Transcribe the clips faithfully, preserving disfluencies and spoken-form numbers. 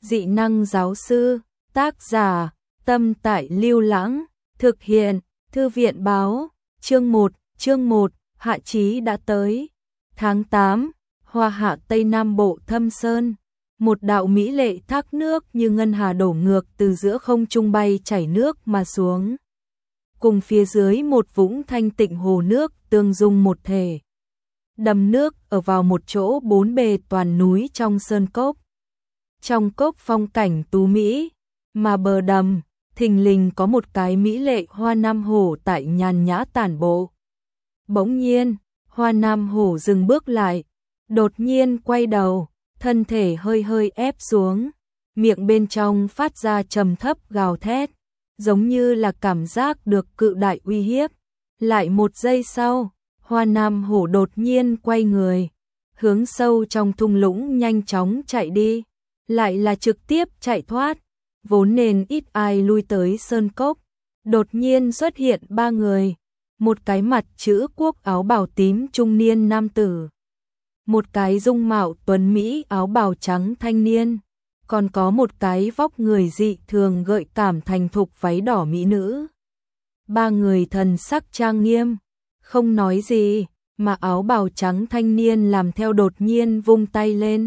dị năng giáo sư, tác giả, Tâm Tại Lưu Lãng, thực hiện, Thư viện báo, chương một, chương một, hạ chí đã tới. Tháng tám, Hoa Hạ Tây Nam Bộ Thâm Sơn, một đạo mỹ lệ thác nước như ngân hà đổ ngược từ giữa không trung bay chảy nước mà xuống. Cùng phía dưới một vũng thanh tịnh hồ nước tương dung một thể. Đầm nước ở vào một chỗ bốn bề toàn núi trong sơn cốc. Trong cốc phong cảnh tú mỹ, mà bờ đầm, thình lình có một cái mỹ lệ hoa nam hổ tại nhàn nhã tản bộ. Bỗng nhiên, hoa nam hổ dừng bước lại, đột nhiên quay đầu, thân thể hơi hơi ép xuống, miệng bên trong phát ra trầm thấp gào thét, giống như là cảm giác được cự đại uy hiếp. Lại một giây sau, hoa nam hổ đột nhiên quay người, hướng sâu trong thung lũng nhanh chóng chạy đi, lại là trực tiếp chạy thoát. Vốn nên ít ai lui tới sơn cốc, đột nhiên xuất hiện ba người, một cái mặt chữ quốc áo bào tím trung niên nam tử, một cái dung mạo tuấn mỹ áo bào trắng thanh niên, còn có một cái vóc người dị thường gợi cảm thành thục váy đỏ mỹ nữ. Ba người thần sắc trang nghiêm, không nói gì, mà áo bào trắng thanh niên làm theo đột nhiên vung tay lên.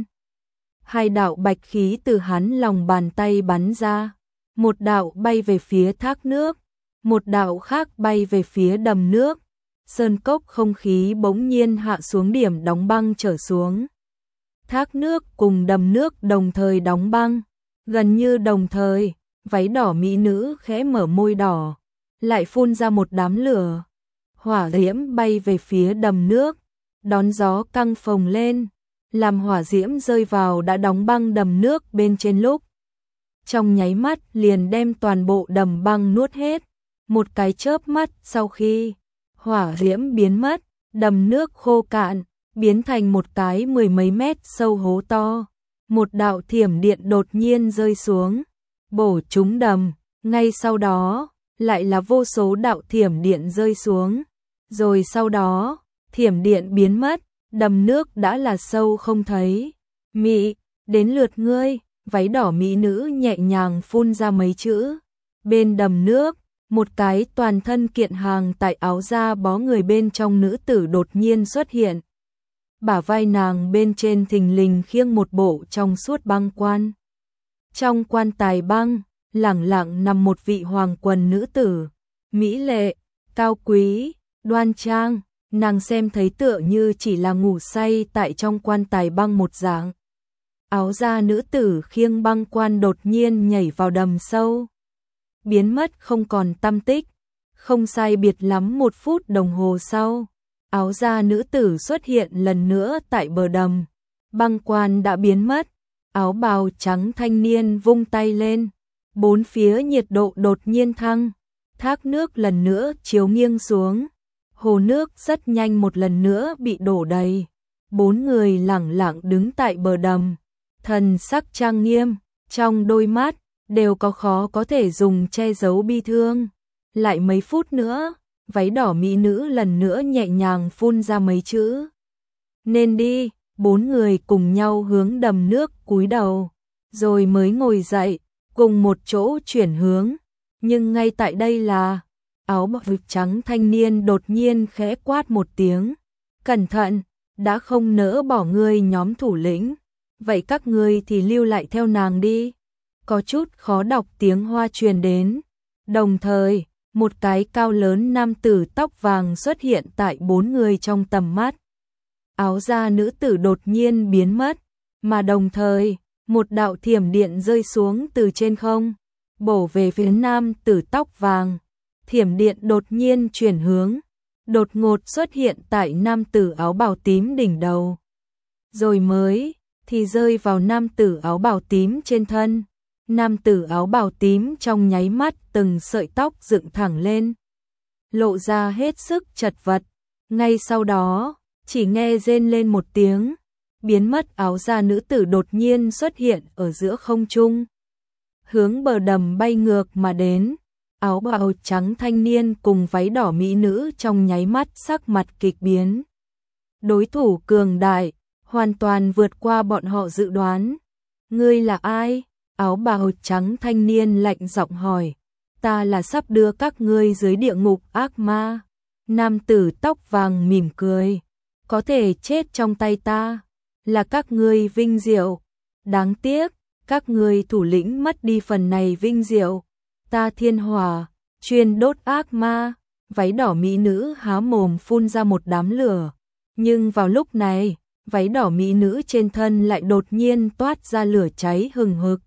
Hai đạo bạch khí từ hắn lòng bàn tay bắn ra, một đạo bay về phía thác nước, một đạo khác bay về phía đầm nước. Sơn cốc không khí bỗng nhiên hạ xuống điểm đóng băng trở xuống. Thác nước cùng đầm nước đồng thời đóng băng, gần như đồng thời, váy đỏ mỹ nữ khẽ mở môi đỏ, lại phun ra một đám lửa. Hỏa diễm bay về phía đầm nước, đón gió căng phồng lên, làm hỏa diễm rơi vào đã đóng băng đầm nước bên trên lúc. Trong nháy mắt liền đem toàn bộ đầm băng nuốt hết. Một cái chớp mắt sau khi hỏa diễm biến mất, đầm nước khô cạn, biến thành một cái mười mấy mét sâu hố to. Một đạo thiểm điện đột nhiên rơi xuống, bổ trúng đầm, ngay sau đó, lại là vô số đạo thiểm điện rơi xuống. Rồi sau đó, thiểm điện biến mất, đầm nước đã là sâu không thấy. Mị, đến lượt ngươi, váy đỏ mỹ nữ nhẹ nhàng phun ra mấy chữ. Bên đầm nước, một cái toàn thân kiện hàng tại áo da bó người bên trong nữ tử đột nhiên xuất hiện. Bả vai nàng bên trên thình lình khiêng một bộ trong suốt băng quan. Trong quan tài băng, lẳng lặng nằm một vị hoàng quần nữ tử, mỹ lệ, cao quý, đoan trang, nàng xem thấy tựa như chỉ là ngủ say tại trong quan tài băng một dạng. Áo da nữ tử khiêng băng quan đột nhiên nhảy vào đầm sâu, biến mất không còn tăm tích. Không sai biệt lắm một phút đồng hồ sau, áo da nữ tử xuất hiện lần nữa tại bờ đầm, băng quan đã biến mất. Áo bào trắng thanh niên vung tay lên, bốn phía nhiệt độ đột nhiên thăng, thác nước lần nữa chiếu nghiêng xuống, hồ nước rất nhanh một lần nữa bị đổ đầy. Bốn người lẳng lặng đứng tại bờ đầm, thần sắc trang nghiêm, trong đôi mắt đều có khó có thể dùng che giấu bi thương. Lại mấy phút nữa, váy đỏ mỹ nữ lần nữa nhẹ nhàng phun ra mấy chữ. Nên đi, bốn người cùng nhau hướng đầm nước cúi đầu, rồi mới ngồi dậy, cùng một chỗ chuyển hướng. Nhưng ngay tại đây là, áo bào trắng thanh niên đột nhiên khẽ quát một tiếng. Cẩn thận, đã không nỡ bỏ ngươi nhóm thủ lĩnh, vậy các ngươi thì lưu lại theo nàng đi. Có chút khó đọc tiếng Hoa truyền đến. Đồng thời, một cái cao lớn nam tử tóc vàng xuất hiện tại bốn người trong tầm mắt. Áo da nữ tử đột nhiên biến mất, mà đồng thời, một đạo thiểm điện rơi xuống từ trên không, bổ về phía nam tử tóc vàng. Thiểm điện đột nhiên chuyển hướng, đột ngột xuất hiện tại nam tử áo bào tím đỉnh đầu. Rồi mới, thì rơi vào nam tử áo bào tím trên thân. Nam tử áo bào tím trong nháy mắt từng sợi tóc dựng thẳng lên, lộ ra hết sức chật vật. Ngay sau đó, chỉ nghe rên lên một tiếng, biến mất. Áo da nữ tử đột nhiên xuất hiện ở giữa không trung, hướng bờ đầm bay ngược mà đến. Áo bào trắng thanh niên cùng váy đỏ mỹ nữ trong nháy mắt sắc mặt kịch biến. Đối thủ cường đại, hoàn toàn vượt qua bọn họ dự đoán. Ngươi là ai? Áo bào trắng thanh niên lạnh giọng hỏi, ta là sắp đưa các ngươi dưới địa ngục ác ma. Nam tử tóc vàng mỉm cười, có thể chết trong tay ta, là các ngươi vinh diệu. Đáng tiếc, các ngươi thủ lĩnh mất đi phần này vinh diệu. Ta thiên hỏa, chuyên đốt ác ma. Váy đỏ mỹ nữ há mồm phun ra một đám lửa. Nhưng vào lúc này, váy đỏ mỹ nữ trên thân lại đột nhiên toát ra lửa cháy hừng hực.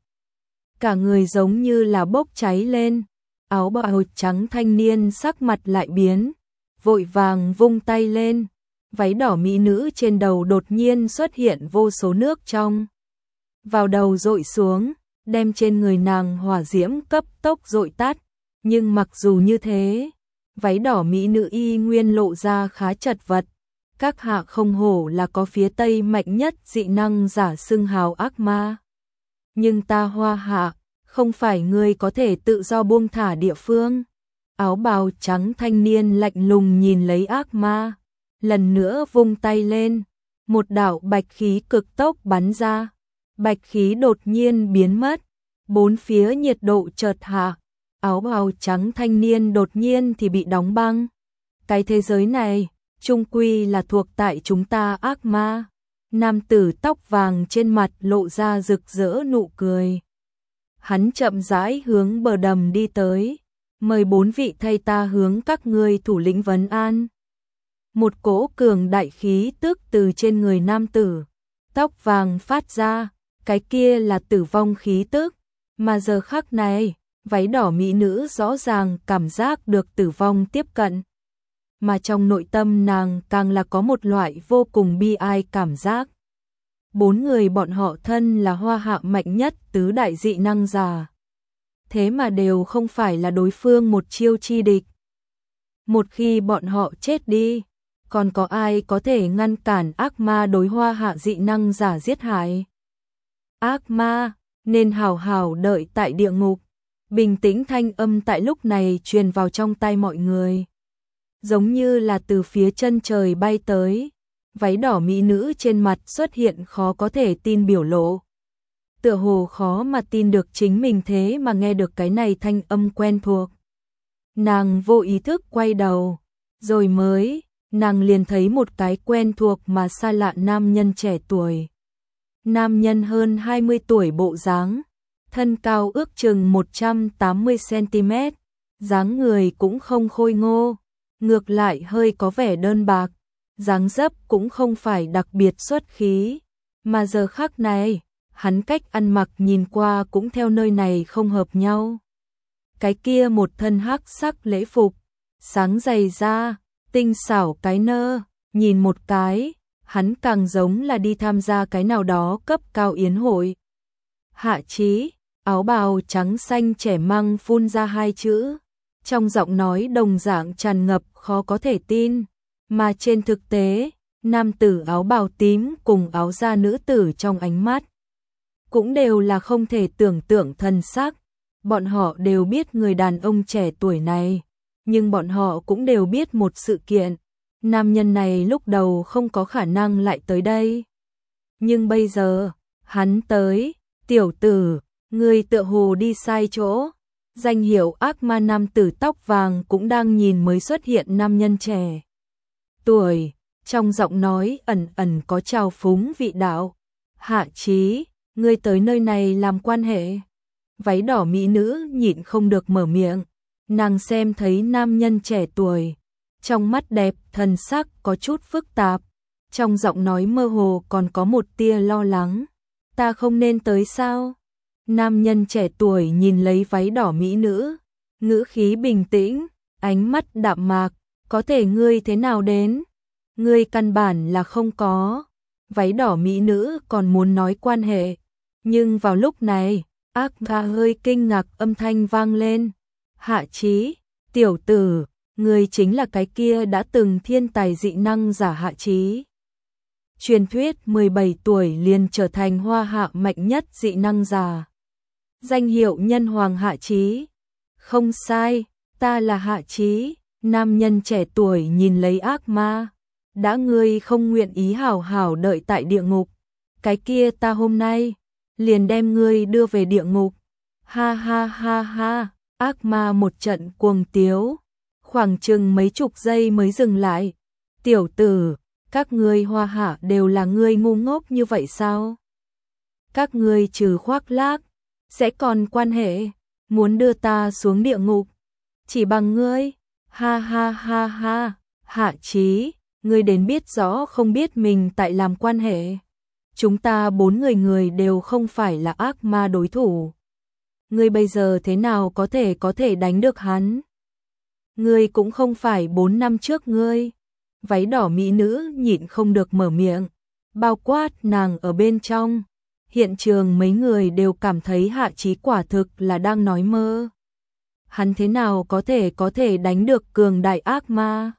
Cả người giống như là bốc cháy lên. Áo bào trắng thanh niên sắc mặt lại biến, vội vàng vung tay lên. Váy đỏ mỹ nữ trên đầu đột nhiên xuất hiện vô số nước trong. Vào đầu dội xuống, đem trên người nàng hỏa diễm cấp tốc dội tắt. Nhưng mặc dù như thế, váy đỏ mỹ nữ y nguyên lộ ra khá chật vật. Các hạ không hổ là có phía Tây mạnh nhất dị năng giả xưng hào ác ma. Nhưng ta Hoa Hạ, không phải ngươi có thể tự do buông thả địa phương. Áo bào trắng thanh niên lạnh lùng nhìn lấy ác ma, lần nữa vung tay lên, một đạo bạch khí cực tốc bắn ra. Bạch khí đột nhiên biến mất, bốn phía nhiệt độ chợt hạ, áo bào trắng thanh niên đột nhiên thì bị đóng băng. Cái thế giới này, chung quy là thuộc tại chúng ta ác ma. Nam tử tóc vàng trên mặt lộ ra rực rỡ nụ cười. Hắn chậm rãi hướng bờ đầm đi tới, mời bốn vị thay ta hướng các ngươi thủ lĩnh vấn an. Một cỗ cường đại khí tức từ trên người nam tử tóc vàng phát ra, cái kia là tử vong khí tức, mà giờ khắc này, váy đỏ mỹ nữ rõ ràng cảm giác được tử vong tiếp cận. Mà trong nội tâm nàng càng là có một loại vô cùng bi ai cảm giác. Bốn người bọn họ thân là Hoa Hạ mạnh nhất tứ đại dị năng giả. Thế mà đều không phải là đối phương một chiêu chi địch. Một khi bọn họ chết đi, còn có ai có thể ngăn cản ác ma đối Hoa Hạ dị năng giả giết hại? Ác ma, nên hào hào đợi tại địa ngục. Bình tĩnh thanh âm tại lúc này truyền vào trong tai mọi người. Giống như là từ phía chân trời bay tới. Váy đỏ mỹ nữ trên mặt xuất hiện khó có thể tin biểu lộ. Tựa hồ khó mà tin được chính mình thế mà nghe được cái này thanh âm quen thuộc. Nàng vô ý thức quay đầu, rồi mới, nàng liền thấy một cái quen thuộc mà xa lạ nam nhân trẻ tuổi. Nam nhân hơn hai mươi tuổi bộ dáng, thân cao ước chừng một trăm tám mươi xăng-ti-mét, dáng người cũng không khôi ngô, ngược lại hơi có vẻ đơn bạc. Dáng dấp cũng không phải đặc biệt xuất khí, mà giờ khắc này, hắn cách ăn mặc nhìn qua cũng theo nơi này không hợp nhau. Cái kia một thân hắc sắc lễ phục, sáng dày da, tinh xảo cái nơ, nhìn một cái, hắn càng giống là đi tham gia cái nào đó cấp cao yến hội. Hạ Chí, áo bào trắng xanh trẻ măng phun ra hai chữ, trong giọng nói đồng dạng tràn ngập khó có thể tin. Mà trên thực tế, nam tử áo bào tím cùng áo da nữ tử trong ánh mắt cũng đều là không thể tưởng tượng thần sắc. Bọn họ đều biết người đàn ông trẻ tuổi này, nhưng bọn họ cũng đều biết một sự kiện. Nam nhân này lúc đầu không có khả năng lại tới đây. Nhưng bây giờ, hắn tới, tiểu tử, người tựa hồ đi sai chỗ. Danh hiệu ác ma nam tử tóc vàng cũng đang nhìn mới xuất hiện nam nhân trẻ tuổi, trong giọng nói ẩn ẩn có trào phúng vị đạo. Hạ Chí, ngươi tới nơi này làm quan hệ? Váy đỏ mỹ nữ nhịn không được mở miệng, nàng xem thấy nam nhân trẻ tuổi, trong mắt đẹp thần sắc có chút phức tạp, trong giọng nói mơ hồ còn có một tia lo lắng. Ta không nên tới sao? Nam nhân trẻ tuổi nhìn lấy váy đỏ mỹ nữ, ngữ khí bình tĩnh, ánh mắt đạm mạc. Có thể ngươi thế nào đến? Ngươi căn bản là không có. Váy đỏ mỹ nữ còn muốn nói quan hệ. Nhưng vào lúc này, ác ma hơi kinh ngạc âm thanh vang lên. Hạ Chí, tiểu tử, ngươi chính là cái kia đã từng thiên tài dị năng giả Hạ Chí. Truyền thuyết mười bảy tuổi liền trở thành Hoa Hạ mạnh nhất dị năng giả. Danh hiệu nhân hoàng Hạ Chí. Không sai, ta là Hạ Chí. Nam nhân trẻ tuổi nhìn lấy ác ma. Đã ngươi không nguyện ý hảo hảo đợi tại địa ngục, cái kia ta hôm nay liền đem ngươi đưa về địa ngục. Ha ha ha ha, ác ma một trận cuồng tiếu, khoảng chừng mấy chục giây mới dừng lại. Tiểu tử, các ngươi Hoa Hạ đều là ngươi ngu ngốc như vậy sao? Các ngươi trừ khoác lác, sẽ còn quan hệ, muốn đưa ta xuống địa ngục, chỉ bằng ngươi, ha ha ha ha, Hạ Chí, ngươi đến biết rõ không biết mình tại làm quan hệ. Chúng ta bốn người người đều không phải là ác ma đối thủ. Ngươi bây giờ thế nào có thể có thể đánh được hắn? Ngươi cũng không phải bốn năm trước ngươi. Váy đỏ mỹ nữ nhịn không được mở miệng, bao quát nàng ở bên trong. Hiện trường mấy người đều cảm thấy Hạ Chí quả thực là đang nói mơ. Hắn thế nào có thể có thể đánh được cường đại ác ma?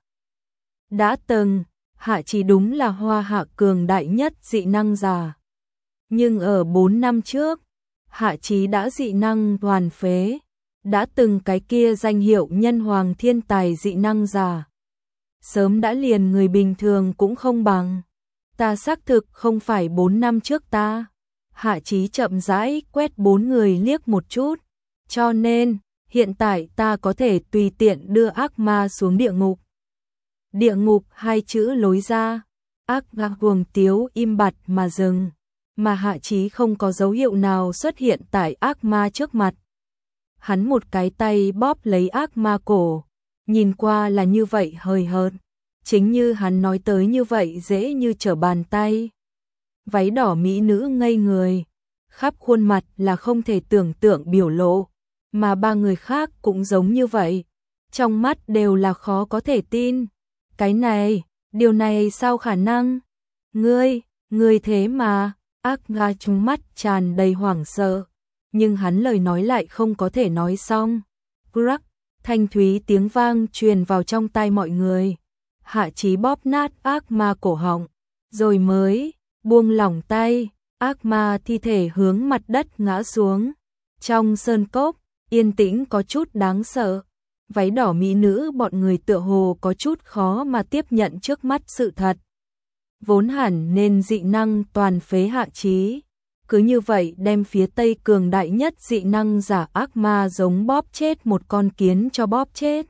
Đã từng, Hạ Chí đúng là Hoa Hạ cường đại nhất dị năng giả. Nhưng ở bốn năm trước, Hạ Chí đã dị năng hoàn phế, đã từng cái kia danh hiệu nhân hoàng thiên tài dị năng giả. Sớm đã liền người bình thường cũng không bằng. Ta xác thực không phải bốn năm trước ta. Hạ Chí chậm rãi quét bốn người liếc một chút. Cho nên, hiện tại ta có thể tùy tiện đưa ác ma xuống địa ngục. Địa ngục hai chữ lối ra. Ác ma cuồng tiếu im bặt mà dừng. Mà Hạ Chí không có dấu hiệu nào xuất hiện tại ác ma trước mặt. Hắn một cái tay bóp lấy ác ma cổ. Nhìn qua là như vậy hời hợt. Chính như hắn nói tới như vậy dễ như trở bàn tay. Váy đỏ mỹ nữ ngây người. Khắp khuôn mặt là không thể tưởng tượng biểu lộ. Mà ba người khác cũng giống như vậy. Trong mắt đều là khó có thể tin. Cái này, điều này sao khả năng? Ngươi, ngươi thế mà, ác ma trong mắt tràn đầy hoảng sợ. Nhưng hắn lời nói lại không có thể nói xong. Crack, thanh thúy tiếng vang truyền vào trong tai mọi người. Hạ Chí bóp nát ác ma cổ họng, rồi mới buông lỏng tay, ác ma thi thể hướng mặt đất ngã xuống. Trong sơn cốc, yên tĩnh có chút đáng sợ. Váy đỏ mỹ nữ bọn người tựa hồ có chút khó mà tiếp nhận trước mắt sự thật. Vốn hẳn nên dị năng toàn phế Hạ Chí. Cứ như vậy đem phía Tây cường đại nhất dị năng giả ác ma giống bóp chết một con kiến cho bóp chết.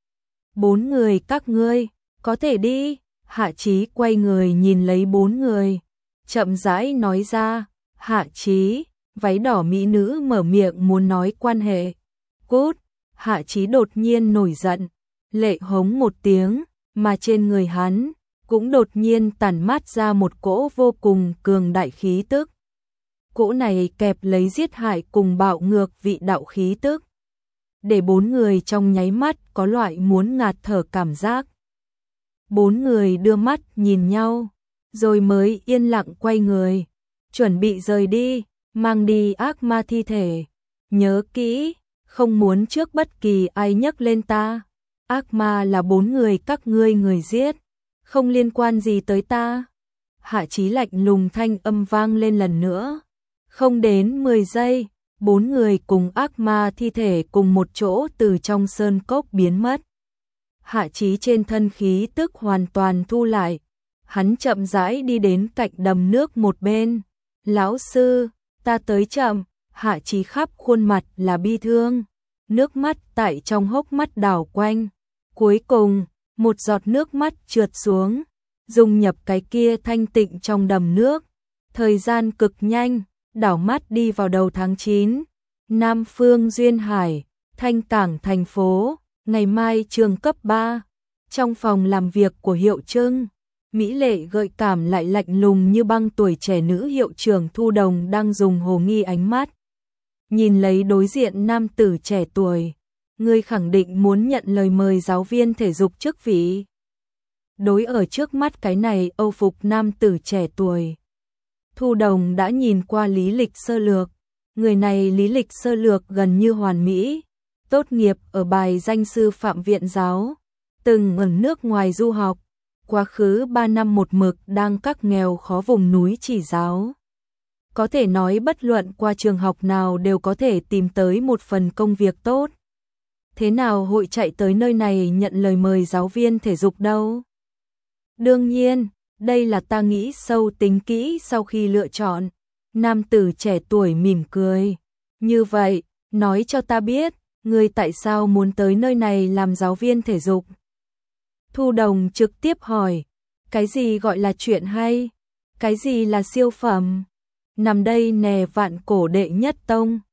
Bốn người các ngươi, có thể đi. Hạ Chí quay người nhìn lấy bốn người. Chậm rãi nói ra, Hạ Chí, váy đỏ mỹ nữ mở miệng muốn nói quan hệ. Cút, Hạ Chí đột nhiên nổi giận, lệ hống một tiếng, mà trên người hắn cũng đột nhiên tản mát ra một cỗ vô cùng cường đại khí tức. Cỗ này kẹp lấy giết hại cùng bạo ngược vị đạo khí tức. Để bốn người trong nháy mắt có loại muốn ngạt thở cảm giác. Bốn người đưa mắt nhìn nhau, rồi mới yên lặng quay người, chuẩn bị rời đi, mang đi ác ma thi thể. Nhớ kỹ, không muốn trước bất kỳ ai nhắc lên ta. Ác ma là bốn người các ngươi người giết, không liên quan gì tới ta. Hạ Chí lạnh lùng thanh âm vang lên lần nữa. Không đến mười giây, bốn người cùng ác ma thi thể cùng một chỗ từ trong sơn cốc biến mất. Hạ Chí trên thân khí tức hoàn toàn thu lại. Hắn chậm rãi đi đến cạnh đầm nước một bên. Lão sư, ta tới chậm. Hạ Chí khắp khuôn mặt là bi thương. Nước mắt tại trong hốc mắt đảo quanh. Cuối cùng, một giọt nước mắt trượt xuống, dung nhập cái kia thanh tịnh trong đầm nước. Thời gian cực nhanh, đảo mắt đi vào đầu tháng chín. Nam Phương Duyên Hải, Thanh Cảng thành phố, ngày mai trường cấp ba. Trong phòng làm việc của hiệu trưng, mỹ lệ gợi cảm lại lạnh lùng như băng tuổi trẻ nữ hiệu trưởng Thu Đồng đang dùng hồ nghi ánh mắt. Nhìn lấy đối diện nam tử trẻ tuổi, ngươi khẳng định muốn nhận lời mời giáo viên thể dục chức vị. Đối ở trước mắt cái này âu phục nam tử trẻ tuổi. Thu Đồng đã nhìn qua lý lịch sơ lược, người này lý lịch sơ lược gần như hoàn mỹ, tốt nghiệp ở bài danh sư phạm viện giáo, từng ở nước ngoài du học, quá khứ ba năm một mực đang các nghèo khó vùng núi chỉ giáo. Có thể nói bất luận qua trường học nào đều có thể tìm tới một phần công việc tốt. Thế nào hội chạy tới nơi này nhận lời mời giáo viên thể dục đâu? Đương nhiên, đây là ta nghĩ sâu tính kỹ sau khi lựa chọn. Nam tử trẻ tuổi mỉm cười. Như vậy, nói cho ta biết, ngươi tại sao muốn tới nơi này làm giáo viên thể dục? Thu Đồng trực tiếp hỏi, cái gì gọi là chuyện hay? Cái gì là siêu phẩm? Nằm đây nè vạn cổ đệ nhất tông.